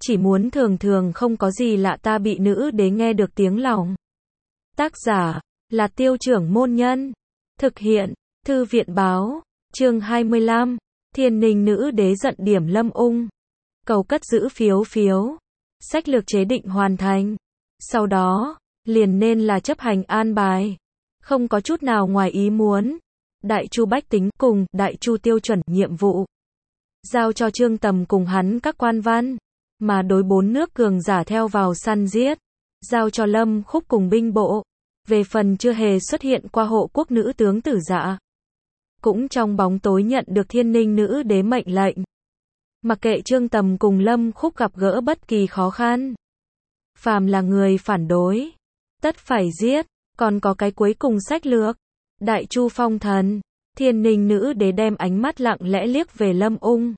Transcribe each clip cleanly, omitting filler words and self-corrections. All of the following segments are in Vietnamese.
chỉ muốn thường thường không có gì lạ ta bị nữ đế nghe được tiếng lòng. Tác giả là Tiêu Trưởng Môn Nhân. Thực hiện Thư viện Báo. Chương 25. Thiên Ninh nữ đế giận điểm Lâm Ung. Cầu cất giữ phiếu. Sách lược chế định hoàn thành. Sau đó, liền nên là chấp hành an bài. Không có chút nào ngoài ý muốn. Đại Chu bách tính cùng Đại Chu tiêu chuẩn nhiệm vụ. Giao cho Trương Tầm cùng hắn các quan văn. Mà đối 4 nước cường giả theo vào săn giết. Giao cho Lâm Khúc cùng binh bộ. Về phần chưa hề xuất hiện qua hộ quốc nữ tướng Tử Dạ. Cũng trong bóng tối nhận được Thiên Ninh nữ đế mệnh lệnh. Mặc kệ Trương Tầm cùng Lâm Khúc gặp gỡ bất kỳ khó khăn. Phàm là người phản đối. Tất phải giết. Còn có cái cuối cùng sách lược. Đại Chu phong thần. Thiên Ninh nữ đế đem ánh mắt lặng lẽ liếc về Lâm Ung.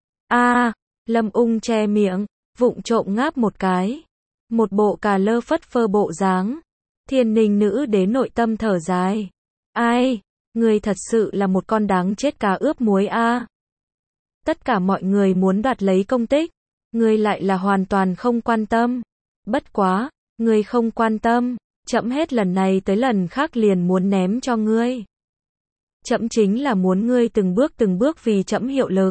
Lâm Ung che miệng. Vụng trộm ngáp một cái. Một bộ cà lơ phất phơ bộ dáng. Thiên Ninh nữ đế nội tâm thở dài. Ai, người thật sự là một con đáng chết cá ướp muối a. Tất cả mọi người muốn đoạt lấy công tích, ngươi lại là hoàn toàn không quan tâm. Bất quá, ngươi không quan tâm, trẫm hết lần này tới lần khác liền muốn ném cho ngươi. Trẫm chính là muốn ngươi từng bước vì trẫm hiệu lực.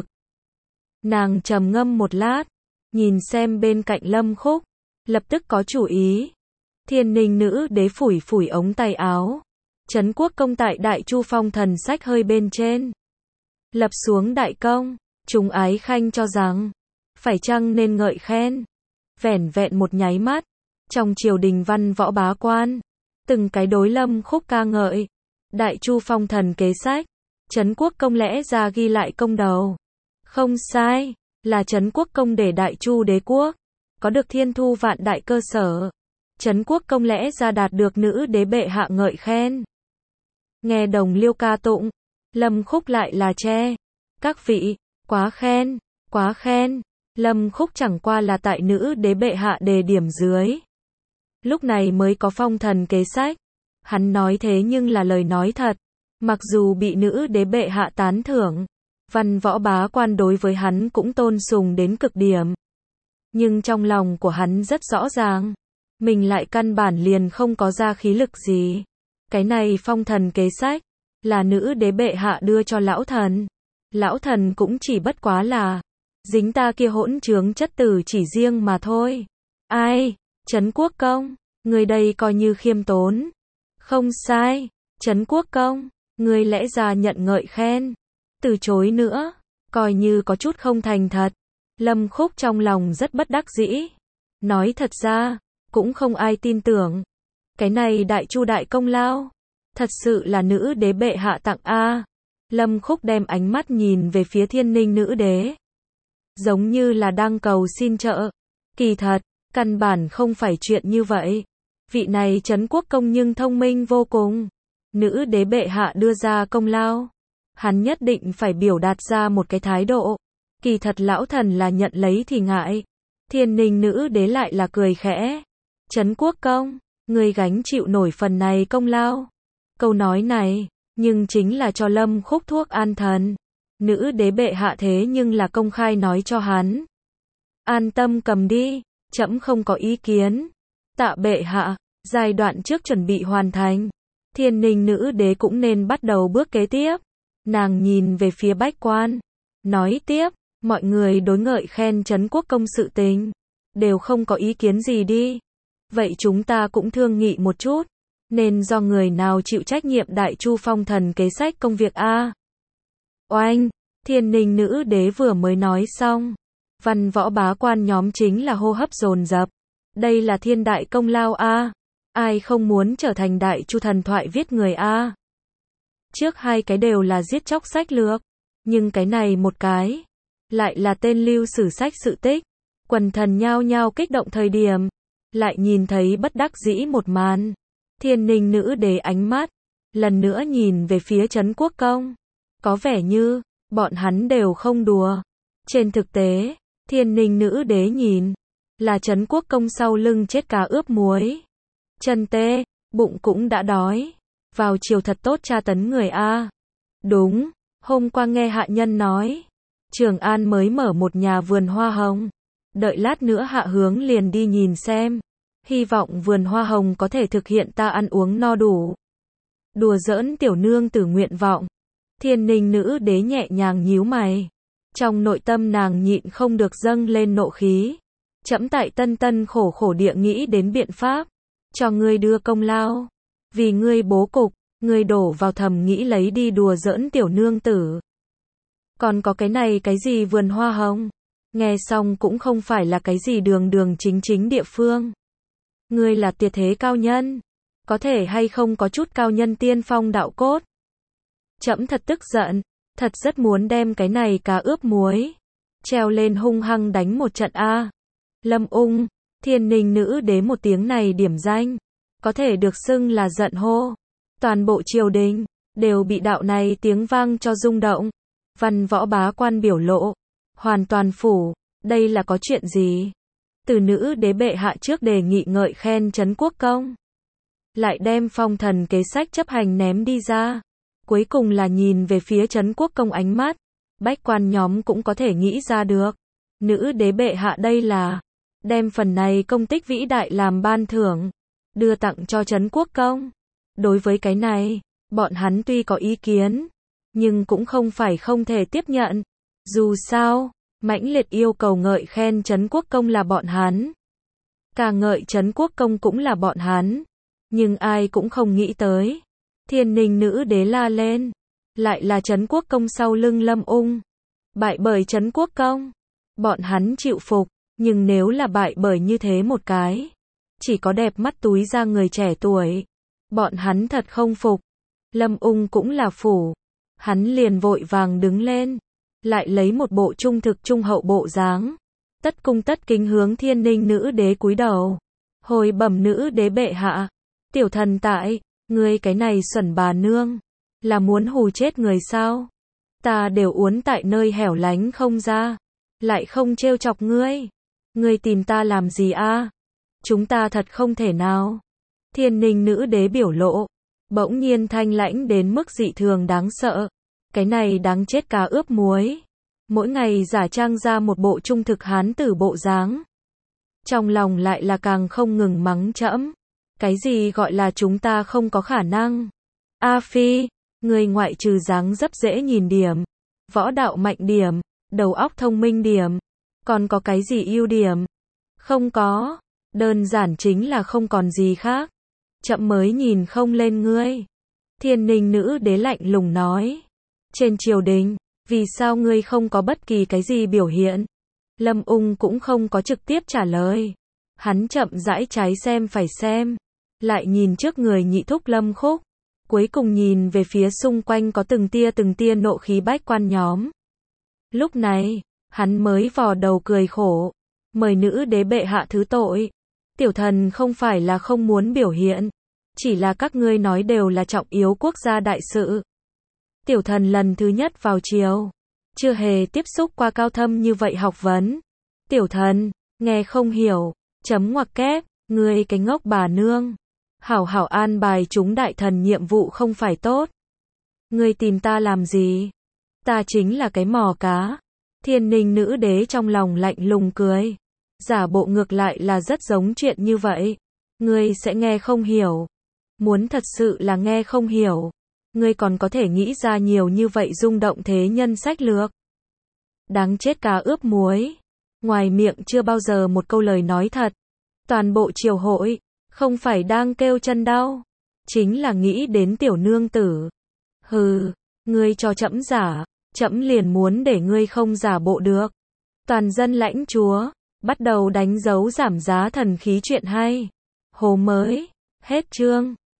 Nàng trầm ngâm một lát, nhìn xem bên cạnh Lâm Khúc, lập tức có chủ ý. Thiên Ninh nữ đế phủi ống tay áo. Trấn quốc công tại Đại Chu phong thần sách hơi bên trên. Lập xuống đại công, chúng ái khanh cho rằng, phải chăng nên ngợi khen. Vẻn vẹn một nháy mắt, trong triều đình văn võ bá quan, từng cái đối Lâm Khúc ca ngợi. Đại Chu phong thần kế sách, Trấn quốc công lẽ ra ghi lại công đầu. Không sai, là Trấn quốc công để Đại Chu đế quốc có được thiên thu vạn đại cơ sở. Trấn quốc công lẽ ra đạt được nữ đế bệ hạ ngợi khen. Nghe đồng liêu ca tụng, Lâm Khúc lại là che. Các vị, quá khen. Lâm Khúc chẳng qua là tại nữ đế bệ hạ đề điểm dưới. Lúc này mới có phong thần kế sách. Hắn nói thế nhưng là lời nói thật. Mặc dù bị nữ đế bệ hạ tán thưởng, văn võ bá quan đối với hắn cũng tôn sùng đến cực điểm. Nhưng trong lòng của hắn rất rõ ràng. Mình lại căn bản liền không có ra khí lực gì. Cái này phong thần kế sách, là nữ đế bệ hạ đưa cho lão thần. Lão thần cũng chỉ bất quá là, dính ta kia hỗn trướng chất tử chỉ riêng mà thôi. Ai, Trấn quốc công, người đây coi như khiêm tốn. Không sai, Trấn quốc công, người lẽ ra nhận ngợi khen. Từ chối nữa, coi như có chút không thành thật. Lâm Khúc trong lòng rất bất đắc dĩ. Nói thật ra, cũng không ai tin tưởng. Cái này Đại Chu đại công lao, thật sự là nữ đế bệ hạ tặng a. Lâm Khúc đem ánh mắt nhìn về phía Thiên Ninh nữ đế. Giống như là đang cầu xin trợ. Kỳ thật, căn bản không phải chuyện như vậy. Vị này Trấn quốc công nhưng thông minh vô cùng. Nữ đế bệ hạ đưa ra công lao. Hắn nhất định phải biểu đạt ra một cái thái độ. Kỳ thật lão thần là nhận lấy thì ngại. Thiên Ninh nữ đế lại là cười khẽ. Trấn quốc công, người gánh chịu nổi phần này công lao. Câu nói này, nhưng chính là cho Lâm Khúc thuốc an thần. Nữ đế bệ hạ thế nhưng là công khai nói cho hắn. An tâm cầm đi, trẫm không có ý kiến. Tạ bệ hạ, giai đoạn trước chuẩn bị hoàn thành. Thiên Ninh nữ đế cũng nên bắt đầu bước kế tiếp. Nàng nhìn về phía bách quan. Nói tiếp, mọi người đối ngợi khen Trấn quốc công sự tình. Đều không có ý kiến gì đi. Vậy chúng ta cũng thương nghị một chút. Nên do người nào chịu trách nhiệm Đại Chu phong thần kế sách công việc a? Oanh, Thiên Ninh nữ đế vừa mới nói xong. Văn võ bá quan nhóm chính là hô hấp dồn dập. Đây là thiên đại công lao a. Ai không muốn trở thành Đại Chu thần thoại viết người a? Trước hai cái đều là giết chóc sách lược. Nhưng cái này một cái, lại là tên lưu sử sách sự tích. Quần thần nhao nhao kích động thời điểm. Lại nhìn thấy bất đắc dĩ một màn. Thiên Ninh nữ đế ánh mắt, lần nữa nhìn về phía Trấn quốc công. Có vẻ như, bọn hắn đều không đùa. Trên thực tế, Thiên Ninh nữ đế nhìn, là Trấn quốc công sau lưng chết cá ướp muối. Chân tê, bụng cũng đã đói. Vào chiều thật tốt tra tấn người a. Đúng, hôm qua nghe hạ nhân nói, Trường An mới mở một nhà vườn hoa hồng. đợi lát nữa hạ hướng liền đi nhìn xem. Hy vọng vườn hoa hồng có thể thực hiện ta ăn uống no đủ. Đùa giỡn tiểu nương tử nguyện vọng. Thiên Ninh nữ đế nhẹ nhàng nhíu mày. Trong nội tâm nàng nhịn không được dâng lên nộ khí. Trẫm tại tân tân khổ khổ địa nghĩ đến biện pháp. Cho ngươi đưa công lao. Vì ngươi bố cục, ngươi đổ vào thầm nghĩ lấy đi đùa giỡn tiểu nương tử. Còn có cái này cái gì vườn hoa hồng? Nghe xong cũng không phải là cái gì đường đường chính chính địa phương. Ngươi là tuyệt thế cao nhân. Có thể hay không có chút cao nhân tiên phong đạo cốt? Trẫm thật tức giận. Thật rất muốn đem cái này cá ướp muối. Treo lên hung hăng đánh một trận a. Lâm Ung, Thiên Ninh nữ đế một tiếng này điểm danh. Có thể được xưng là giận hô. Toàn bộ triều đình đều bị đạo này tiếng vang cho rung động. Văn võ bá quan biểu lộ. Hoàn toàn phủ. Đây là có chuyện gì? Từ nữ đế bệ hạ trước đề nghị ngợi khen trấn quốc công. Lại đem phong thần kế sách chấp hành ném đi ra. Cuối cùng là nhìn về phía trấn quốc công ánh mắt. Bách quan nhóm cũng có thể nghĩ ra được. Nữ đế bệ hạ đây là đem phần này công tích vĩ đại làm ban thưởng. Đưa tặng cho trấn quốc công. Đối với cái này, bọn hắn tuy có ý kiến. Nhưng cũng không phải không thể tiếp nhận. Dù sao, mãnh liệt yêu cầu ngợi khen trấn quốc công là bọn hắn. Ca ngợi trấn quốc công cũng là bọn hắn. Nhưng ai cũng không nghĩ tới. Thiên Ninh nữ đế la lên. Lại là trấn quốc công sau lưng Lâm Ung. Bại bởi trấn quốc công. Bọn hắn chịu phục. Nhưng nếu là bại bởi như thế một cái. Chỉ có đẹp mắt túi ra người trẻ tuổi. Bọn hắn thật không phục. Lâm Ung cũng là phủ. Hắn liền vội vàng đứng lên. Lại lấy một bộ trung thực trung hậu bộ dáng. Tất cung tất kính hướng Thiên Ninh nữ đế cúi đầu. Hồi bẩm nữ đế bệ hạ. Tiểu thần tại, ngươi cái này xuẩn bà nương. Là muốn hù chết người sao? Ta đều uốn tại nơi hẻo lánh không ra. Lại không trêu chọc ngươi. Ngươi tìm ta làm gì a? Chúng ta thật không thể nào. Thiên Ninh nữ đế biểu lộ. Bỗng nhiên thanh lãnh đến mức dị thường đáng sợ. Cái này đáng chết cá ướp muối. Mỗi ngày giả trang ra một bộ trung thực hán tử bộ dáng. Trong lòng lại là càng không ngừng mắng trẫm. Cái gì gọi là chúng ta không có khả năng? A Phi, người ngoại trừ dáng dấp dễ nhìn điểm, võ đạo mạnh điểm, đầu óc thông minh điểm, còn có cái gì ưu điểm? Không có, đơn giản chính là không còn gì khác. Chậm mới nhìn không lên ngươi. Thiên Ninh nữ đế lạnh lùng nói. Trên triều đình, vì sao ngươi không có bất kỳ cái gì biểu hiện? Lâm Ung cũng không có trực tiếp trả lời. Hắn chậm rãi trái xem phải xem. Lại nhìn trước người nhị thúc Lâm Khúc. Cuối cùng nhìn về phía xung quanh có từng tia nộ khí bách quan nhóm. Lúc này, hắn mới vò đầu cười khổ. Mời nữ đế bệ hạ thứ tội. Tiểu thần không phải là không muốn biểu hiện. Chỉ là các ngươi nói đều là trọng yếu quốc gia đại sự. Tiểu thần lần thứ nhất vào triều. Chưa hề tiếp xúc qua cao thâm như vậy học vấn. Tiểu thần, nghe không hiểu. Chấm ngoặc kép, ngươi cái ngốc bà nương. Hảo hảo an bài chúng đại thần nhiệm vụ không phải tốt. Ngươi tìm ta làm gì? Ta chính là cái mò cá. Thiên Ninh nữ đế trong lòng lạnh lùng cười. Giả bộ ngược lại là rất giống chuyện như vậy. Ngươi sẽ nghe không hiểu. Muốn thật sự là nghe không hiểu. Ngươi còn có thể nghĩ ra nhiều như vậy rung động thế nhân sách lược. Đáng chết cá ướp muối. Ngoài miệng chưa bao giờ một câu lời nói thật. Toàn bộ triều hội, không phải đang kêu chân đau. Chính là nghĩ đến tiểu nương tử. Hừ, ngươi cho trẫm giả, trẫm liền muốn để ngươi không giả bộ được. Toàn dân lãnh chúa, bắt đầu đánh dấu giảm giá thần khí chuyện hay. Hồ mới, hết chương.